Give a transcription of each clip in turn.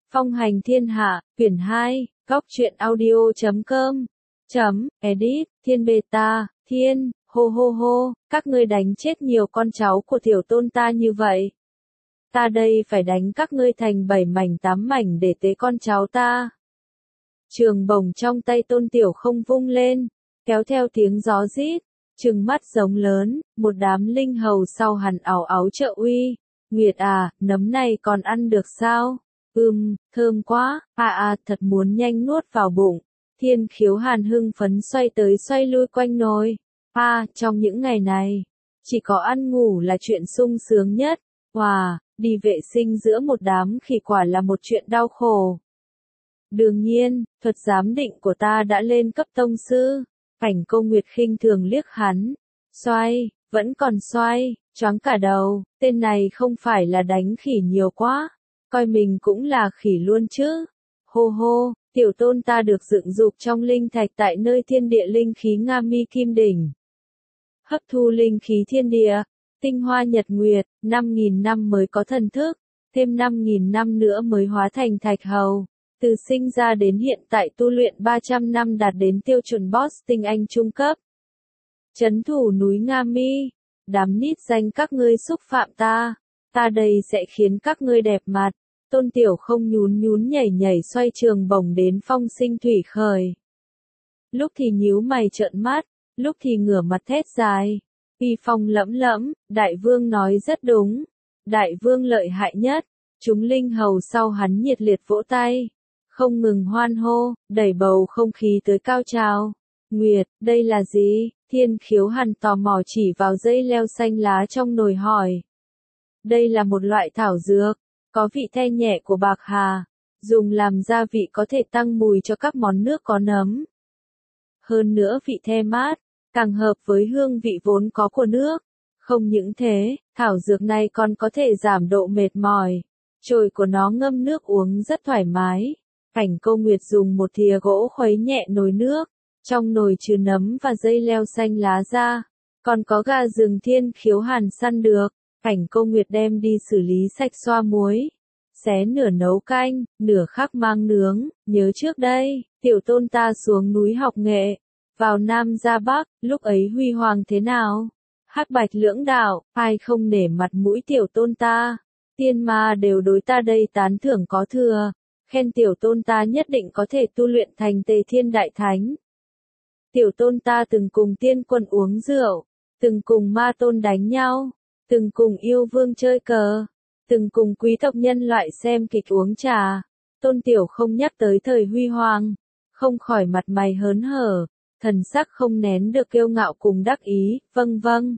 Phong hành thiên hạ, quyển 2, góc truyện audio.com, edit, thiên beta, thiên, hô hô hô, các ngươi đánh chết nhiều con cháu của tiểu tôn ta như vậy. Ta đây phải đánh các ngươi thành 7 mảnh 8 mảnh để tế con cháu ta. Trường bổng trong tay Tôn Tiểu Không vung lên, kéo theo tiếng gió rít, trừng mắt giống lớn, một đám linh hầu sau hắn ảo áo trợ uy. Nguyệt à, nấm này còn ăn được sao? Thơm quá, thật muốn nhanh nuốt vào bụng. Thiên Khiếu Hàn hưng phấn xoay tới xoay lui quanh nồi. Trong những ngày này, chỉ có ăn ngủ là chuyện sung sướng nhất. Đi vệ sinh giữa một đám khỉ quả là một chuyện đau khổ. Đương nhiên, thuật giám định của ta đã lên cấp tông sư. Cảnh Câu Nguyệt khinh thường liếc hắn. Xoay, vẫn còn xoay, choáng cả đầu, tên này không phải là đánh khỉ nhiều quá, coi mình cũng là khỉ luôn chứ. Hô hô, tiểu tôn ta được dựng dục trong linh thạch tại nơi thiên địa linh khí Nga Mi Kim Đỉnh. Hấp thu linh khí thiên địa, tinh hoa nhật nguyệt, 5.000 năm mới có thần thức, thêm 5.000 năm nữa mới hóa thành thạch hầu. Từ sinh ra đến hiện tại tu luyện 300 năm đạt đến tiêu chuẩn boss tinh anh trung cấp. Trấn thủ núi Nga Mi, đám nít danh các ngươi xúc phạm ta đây sẽ khiến các ngươi đẹp mặt. Tôn Tiểu Không nhún nhún nhảy nhảy xoay trường bổng đến phong sinh thủy khởi. Lúc thì nhíu mày trợn mắt, lúc thì ngửa mặt thét dài. Uy phong lẫm lẫm, đại vương nói rất đúng. Đại vương lợi hại nhất. Chúng linh hầu sau hắn nhiệt liệt vỗ tay, không ngừng hoan hô, đẩy bầu không khí tới cao trào. Nguyệt, đây là gì? Thiên Khiếu Hàn tò mò chỉ vào dây leo xanh lá trong nồi hỏi. Đây là một loại thảo dược, có vị the nhẹ của bạc hà, dùng làm gia vị có thể tăng mùi cho các món nước có nấm. Hơn nữa vị the mát, càng hợp với hương vị vốn có của nước. Không những thế, thảo dược này còn có thể giảm độ mệt mỏi. Chồi của nó ngâm nước uống rất thoải mái. Cảnh Câu Nguyệt dùng một thìa gỗ khuấy nhẹ nồi nước, trong nồi trừ nấm và dây leo xanh lá ra, còn có gà rừng Thiên Khiếu Hàn săn được. Cảnh Câu Nguyệt đem đi xử lý sạch xoa muối, xé nửa nấu canh, nửa khác mang nướng. Nhớ trước đây, tiểu tôn ta xuống núi học nghệ, vào Nam ra Bắc, lúc ấy huy hoàng thế nào? Hắc bạch lưỡng đạo, ai không nể mặt mũi tiểu tôn ta? Tiên ma đều đối ta đây tán thưởng có thừa, khen tiểu tôn ta nhất định có thể tu luyện thành Tề Thiên Đại Thánh. Tiểu tôn ta từng cùng tiên quân uống rượu, từng cùng ma tôn đánh nhau, từng cùng yêu vương chơi cờ, từng cùng quý tộc nhân loại xem kịch uống trà. Tôn Tiểu Không nhắc tới thời huy hoàng, không khỏi mặt mày hớn hở, thần sắc không nén được kiêu ngạo cùng đắc ý. Vâng.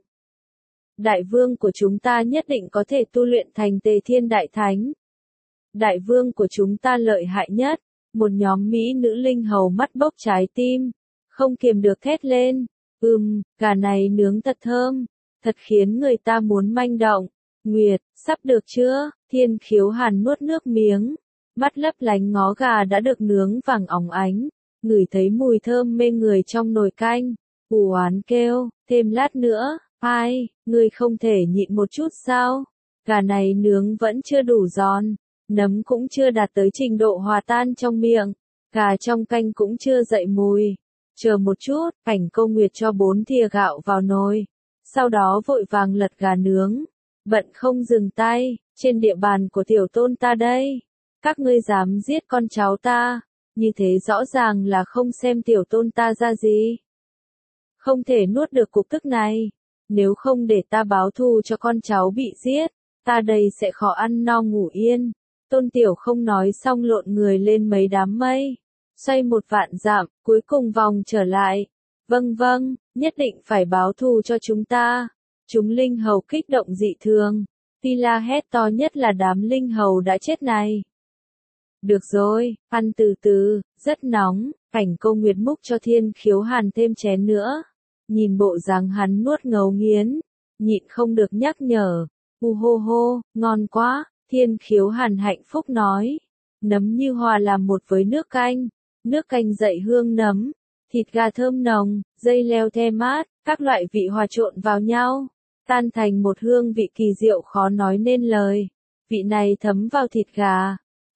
Đại vương của chúng ta nhất định có thể tu luyện thành Tề Thiên Đại Thánh. Đại vương của chúng ta lợi hại nhất. Một nhóm mỹ nữ linh hầu mắt bốc trái tim, không kiềm được thét lên. Gà này nướng thật thơm, thật khiến người ta muốn manh động. Nguyệt, sắp được chưa? Thiên Khiếu Hàn nuốt nước miếng, mắt lấp lánh ngó gà đã được nướng vàng óng ánh, ngửi thấy mùi thơm mê người trong nồi canh, u oán kêu, thêm lát nữa. Ngươi không thể nhịn một chút sao? Gà này nướng vẫn chưa đủ giòn, nấm cũng chưa đạt tới trình độ hòa tan trong miệng, gà trong canh cũng chưa dậy mùi. Chờ một chút, Cảnh Câu Nguyệt cho 4 thìa gạo vào nồi, sau đó vội vàng lật gà nướng, bận không dừng tay. Trên địa bàn của tiểu tôn ta đây, các ngươi dám giết con cháu ta, như thế rõ ràng là không xem tiểu tôn ta ra gì. Không thể nuốt được cục tức này, nếu không để ta báo thù cho con cháu bị giết, ta đây sẽ khó ăn no ngủ yên. Tôn Tiểu Không nói xong lộn người lên mấy đám mây, xoay 1 vạn dặm, cuối cùng vòng trở lại. Vâng, nhất định phải báo thù cho chúng ta. Chúng linh hầu kích động dị thường, tuy la hét to nhất là đám linh hầu đã chết này. Được rồi, ăn từ từ, rất nóng. Cảnh Câu Nguyệt múc cho Thiên Khiếu Hàn thêm chén nữa. Nhìn bộ dáng hắn nuốt ngấu nghiến, nhịn không được nhắc nhở. Hô hô, ngon quá. Thiên Khiếu Hàn hạnh phúc nói. Nấm như hòa làm một với nước canh dậy hương nấm, thịt gà thơm nồng, dây leo the mát, các loại vị hòa trộn vào nhau, tan thành một hương vị kỳ diệu khó nói nên lời. Vị này thấm vào thịt gà,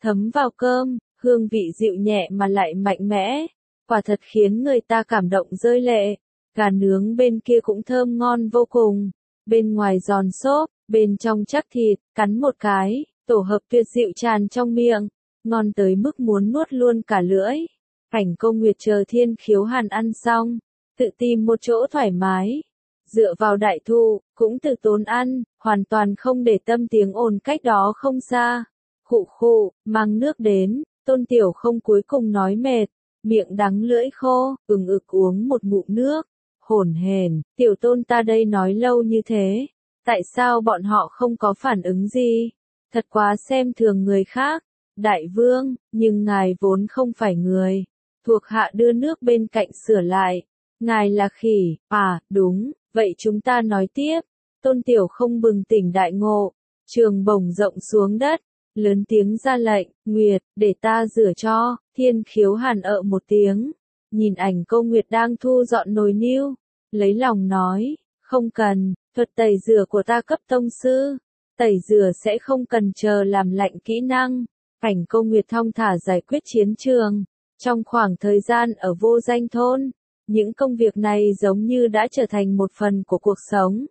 thấm vào cơm, hương vị dịu nhẹ mà lại mạnh mẽ, quả thật khiến người ta cảm động rơi lệ. Gà nướng bên kia cũng thơm ngon vô cùng, bên ngoài giòn xốp, bên trong chắc thịt, cắn một cái, tổ hợp tuyệt dịu tràn trong miệng, ngon tới mức muốn nuốt luôn cả lưỡi. Cảnh Câu Nguyệt chờ Thiên Khiếu Hàn ăn xong, tự tìm một chỗ thoải mái, dựa vào đại thụ, cũng tự tốn ăn, hoàn toàn không để tâm tiếng ồn cách đó không xa. Khụ khụ, mang nước đến, Tôn Tiểu Không cuối cùng nói mệt, miệng đắng lưỡi khô, ực uống một ngụm nước, hổn hển, tiểu Tôn ta đây nói lâu như thế, tại sao bọn họ không có phản ứng gì? Thật quá xem thường người khác. Đại vương, nhưng ngài vốn không phải người. Thuộc hạ đưa nước bên cạnh sửa lại. Ngài là khỉ, à, đúng, vậy chúng ta nói tiếp. Tôn Tiểu Không bừng tỉnh đại ngộ, trường bổng rộng xuống đất, lớn tiếng ra lệnh, Nguyệt, để ta rửa cho. Thiên Khiếu Hàn một tiếng, nhìn ảnh Câu Nguyệt đang thu dọn nồi niêu, lấy lòng nói, không cần, thuật tẩy rửa của ta cấp tông sư, tẩy rửa sẽ không cần chờ làm lạnh kỹ năng. Cảnh Câu Nguyệt thong thả giải quyết chiến trường, trong khoảng thời gian ở Vô Danh thôn, những công việc này giống như đã trở thành một phần của cuộc sống.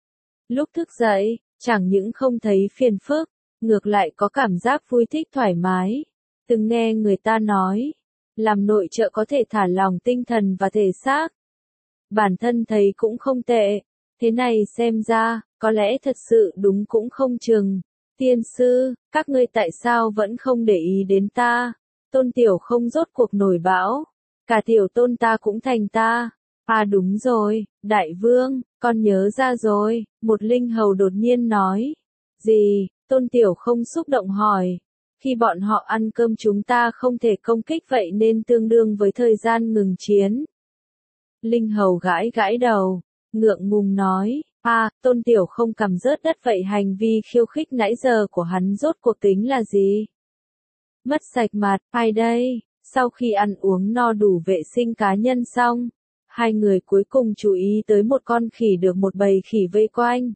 Lúc thức dậy, chẳng những không thấy phiền phức, ngược lại có cảm giác vui thích thoải mái. Từng nghe người ta nói, làm nội trợ có thể thả lỏng tinh thần và thể xác. Bản thân thấy cũng không tệ, thế này xem ra, có lẽ thật sự đúng cũng không chừng. Tiên sư, các ngươi tại sao vẫn không để ý đến ta? Tôn Tiểu Không rốt cuộc nổi bão. Cả tiểu Tôn ta cũng thành ta. À đúng rồi, đại vương, con nhớ ra rồi, một linh hầu đột nhiên nói. Gì? Tôn Tiểu Không xúc động hỏi. Khi bọn họ ăn cơm chúng ta không thể công kích vậy nên tương đương với thời gian ngừng chiến. Linh hầu gãi gãi đầu, ngượng ngùng nói. À, Tôn Tiểu Không cầm rớt đất vậy hành vi khiêu khích nãy giờ của hắn rốt cuộc tính là gì? Mất sạch mặt, ai đây? Sau khi ăn uống no đủ vệ sinh cá nhân xong, hai người cuối cùng chú ý tới một con khỉ được một bầy khỉ vây quanh.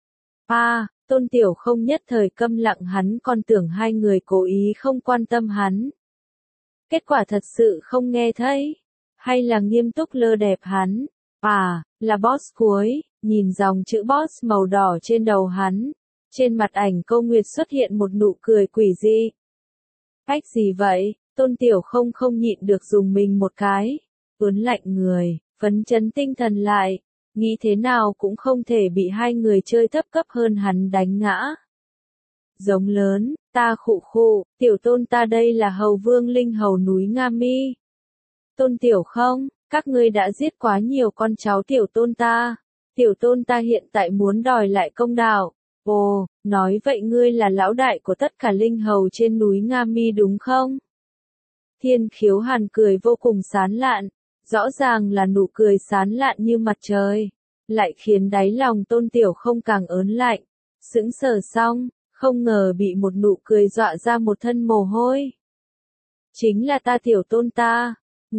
À, Tôn Tiểu Không nhất thời câm lặng, hắn còn tưởng hai người cố ý không quan tâm hắn. Kết quả thật sự không nghe thấy, hay là nghiêm túc lơ đẹp hắn? À, là boss cuối. Nhìn dòng chữ boss màu đỏ trên đầu hắn, trên mặt ảnh Câu Nguyệt xuất hiện một nụ cười quỷ dị. Cách gì vậy? Tôn Tiểu Không không nhịn được dùng mình một cái, ớn lạnh người, phấn chấn tinh thần lại, nghĩ thế nào cũng không thể bị hai người chơi thấp cấp hơn hắn đánh ngã. Giống lớn, ta khụ khụ, tiểu Tôn ta đây là hầu vương linh hầu núi Nga Mi. Tôn Tiểu Không, các ngươi đã giết quá nhiều con cháu tiểu Tôn ta. Tiểu Tôn ta hiện tại muốn đòi lại công đạo. Ồ, nói vậy ngươi là lão đại của tất cả linh hầu trên núi Nga Mi đúng không? Thiên Khiếu Hàn cười vô cùng sán lạn, rõ ràng là nụ cười sán lạn như mặt trời, lại khiến đáy lòng Tôn Tiểu Không càng ớn lạnh. Sững sờ xong, không ngờ bị một nụ cười dọa ra một thân mồ hôi. Chính là ta tiểu Tôn ta.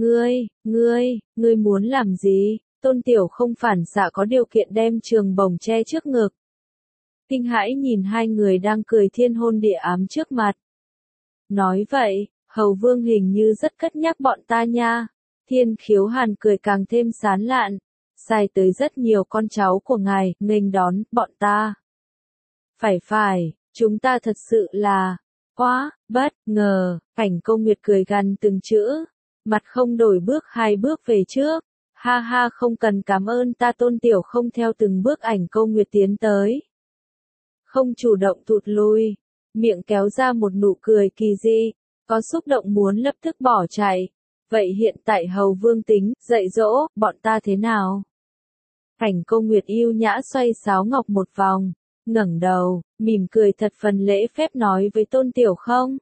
Ngươi muốn làm gì? Tôn Tiểu Không phản xạ có điều kiện đem trường bổng che trước ngực. Kinh hãi nhìn hai người đang cười thiên hôn địa ám trước mặt. Nói vậy, hầu vương hình như rất cất nhắc bọn ta nha. Thiên Khiếu Hàn cười càng thêm sán lạn, sai tới rất nhiều con cháu của ngài, nghênh đón bọn ta. Phải, chúng ta thật sự là quá bất ngờ. Cảnh Câu Nguyệt cười gằn từng chữ, mặt không đổi bước hai bước về trước. Ha ha, không cần cảm ơn ta. Tôn Tiểu Không theo từng bước ảnh Câu Nguyệt tiến tới, không chủ động thụt lùi, miệng kéo ra một nụ cười kỳ dị, có xúc động muốn lập tức bỏ chạy. Vậy hiện tại hầu vương tính dạy dỗ bọn ta thế nào? Cảnh Câu Nguyệt yêu nhã xoay sáo ngọc một vòng, ngẩng đầu, mỉm cười thật phần lễ phép nói với Tôn Tiểu Không.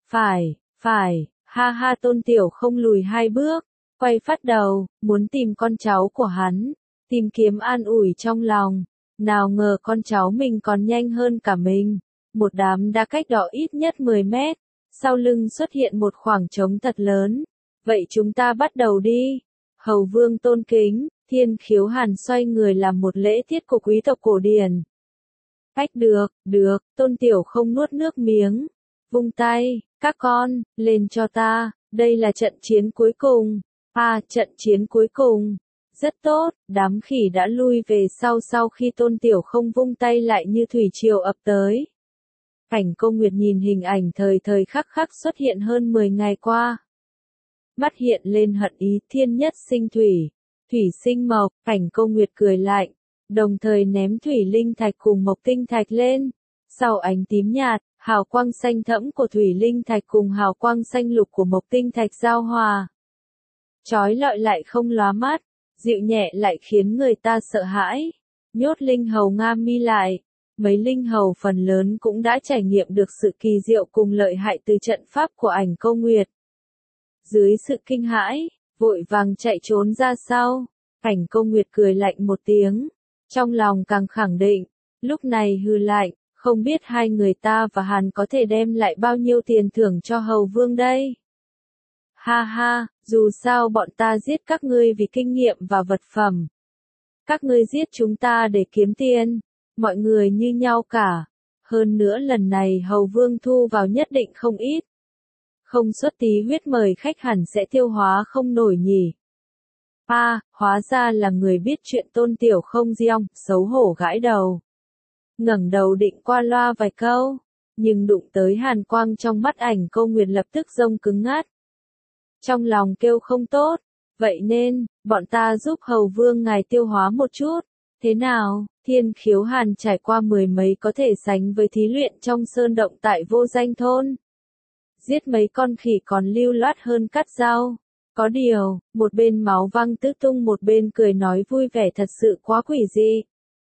Phải, ha ha. Tôn Tiểu Không lùi hai bước, quay phát đầu, muốn tìm con cháu của hắn, tìm kiếm an ủi trong lòng. Nào ngờ con cháu mình còn nhanh hơn cả mình. Một đám đá cách đó ít nhất 10 mét, sau lưng xuất hiện một khoảng trống thật lớn. Vậy chúng ta bắt đầu đi. Hầu vương tôn kính, Thiên Khiếu Hàn xoay người làm một lễ tiết của quý tộc cổ điển. Được, Tôn Tiểu Không nuốt nước miếng, vung tay, các con, lên cho ta, đây là trận chiến cuối cùng. Trận chiến cuối cùng. Rất tốt, đám khỉ đã lui về sau khi Tôn Tiểu Không vung tay lại như thủy triều ập tới. Cảnh Cô Nguyệt nhìn hình ảnh thời khắc khắc xuất hiện hơn 10 ngày qua. Mắt hiện lên hận ý, thiên nhất sinh thủy, thủy sinh mộc, Cảnh Cô Nguyệt cười lạnh, đồng thời ném thủy linh thạch cùng mộc tinh thạch lên. Sau ánh tím nhạt, hào quang xanh thẫm của thủy linh thạch cùng hào quang xanh lục của mộc tinh thạch giao hòa. Chói lọi lại không lóa mắt, dịu nhẹ lại khiến người ta sợ hãi. Nhốt linh hầu Nga Mi lại, mấy linh hầu phần lớn cũng đã trải nghiệm được sự kỳ diệu cùng lợi hại từ trận pháp của Ảnh Câu Nguyệt. Dưới sự kinh hãi, vội vàng chạy trốn ra sau. Ảnh Câu Nguyệt cười lạnh một tiếng, trong lòng càng khẳng định, lúc này hừ lạnh, không biết hai người ta và hắn có thể đem lại bao nhiêu tiền thưởng cho hầu vương đây. Ha ha, dù sao bọn ta giết các ngươi vì kinh nghiệm và vật phẩm. Các ngươi giết chúng ta để kiếm tiền, mọi người như nhau cả. Hơn nữa lần này hầu vương thu vào nhất định không ít. Không xuất tí huyết mời khách hẳn sẽ tiêu hóa không nổi nhỉ. Hóa ra là người biết chuyện Tôn Tiểu Không Giong, xấu hổ gãi đầu. Ngẩng đầu định qua loa vài câu, nhưng đụng tới hàn quang trong mắt Ảnh Câu Nguyệt lập tức rông cứng ngắt. Trong lòng kêu không tốt, vậy nên, bọn ta giúp hầu vương ngài tiêu hóa một chút. Thế nào, Thiên Khiếu Hàn trải qua 10 mấy có thể sánh với thí luyện trong sơn động tại Vô Danh thôn. Giết mấy con khỉ còn lưu loát hơn cắt rau. Có điều, một bên máu văng tứ tung một bên cười nói vui vẻ thật sự quá quỷ dị.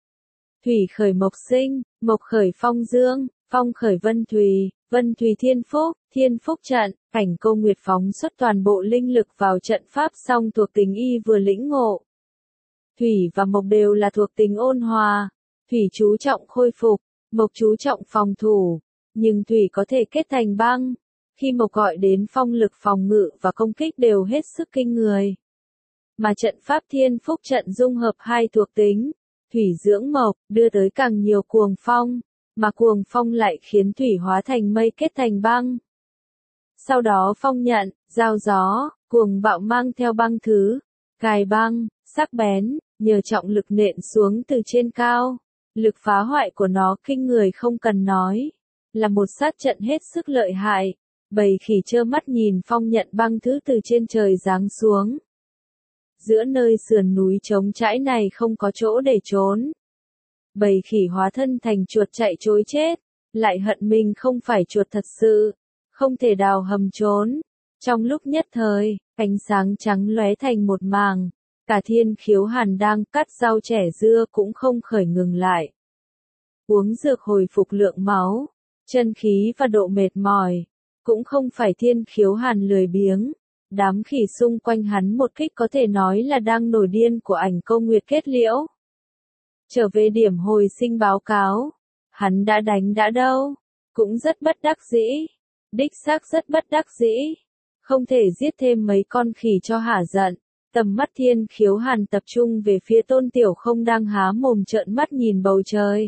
Thủy khởi mộc sinh, mộc khởi phong dương, phong khởi vân thùy thiên phúc trận, Cảnh Câu Nguyệt phóng xuất toàn bộ linh lực vào trận pháp xong thuộc tính y vừa lĩnh ngộ. Thủy và mộc đều là thuộc tính ôn hòa, thủy chú trọng khôi phục, mộc chú trọng phòng thủ, nhưng thủy có thể kết thành băng. Khi mộc gọi đến phong lực phòng ngự và công kích đều hết sức kinh người. Mà trận pháp thiên phúc trận dung hợp hai thuộc tính, thủy dưỡng mộc, đưa tới càng nhiều cuồng phong, mà cuồng phong lại khiến thủy hóa thành mây kết thành băng. Sau đó phong nhận, giao gió, cuồng bạo mang theo băng thứ, cài băng, sắc bén, nhờ trọng lực nện xuống từ trên cao. Lực phá hoại của nó kinh người không cần nói, là một sát trận hết sức lợi hại. Bầy khỉ trơ mắt nhìn phong nhận băng thứ từ trên trời giáng xuống. Giữa nơi sườn núi trống trải này không có chỗ để trốn. Bầy khỉ hóa thân thành chuột chạy trối chết, lại hận mình không phải chuột thật sự, không thể đào hầm trốn. Trong lúc nhất thời, ánh sáng trắng lóe thành một màng, cả Thiên Khiếu Hàn đang cắt rau trẻ dưa cũng không khởi ngừng lại. Uống dược hồi phục lượng máu, chân khí và độ mệt mỏi. Cũng không phải Thiên Khiếu Hàn lười biếng, đám khỉ xung quanh hắn một kích có thể nói là đang nổi điên của Ảnh Câu Nguyệt kết liễu. Trở về điểm hồi sinh báo cáo, hắn đã đánh đã đâu, cũng rất bất đắc dĩ, đích xác rất bất đắc dĩ, không thể giết thêm mấy con khỉ cho hả giận. Tầm mắt Thiên Khiếu Hàn tập trung về phía Tôn Tiểu Không đang há mồm trợn mắt nhìn bầu trời.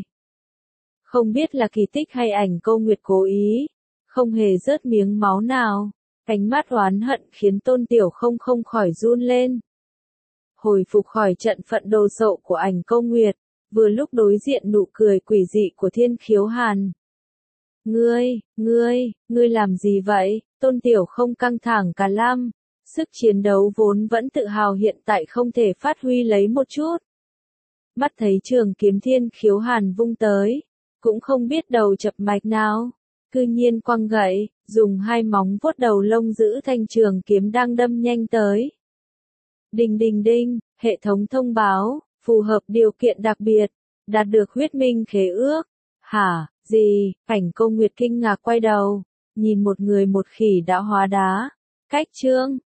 Không biết là kỳ tích hay Ảnh Câu Nguyệt cố ý. Không hề rớt miếng máu nào, ánh mắt oán hận khiến Tôn Tiểu Không không khỏi run lên. Hồi phục khỏi trận phận đồ sộ của Ảnh Câu Nguyệt, vừa lúc đối diện nụ cười quỷ dị của Thiên Khiếu Hàn. Ngươi làm gì vậy? Tôn Tiểu Không căng thẳng cả lăm, sức chiến đấu vốn vẫn tự hào hiện tại không thể phát huy lấy một chút. Mắt thấy trường kiếm Thiên Khiếu Hàn vung tới, cũng không biết đầu chập mạch nào. Cư nhiên quăng gậy, dùng hai móng vuốt đầu lông giữ thanh trường kiếm đang đâm nhanh tới. Đinh đinh đinh, hệ thống thông báo, phù hợp điều kiện đặc biệt, đạt được huyết minh khế ước. Hả, gì? Cảnh Câu Nguyệt kinh ngạc quay đầu, nhìn một người một khỉ đã hóa đá. Cách chương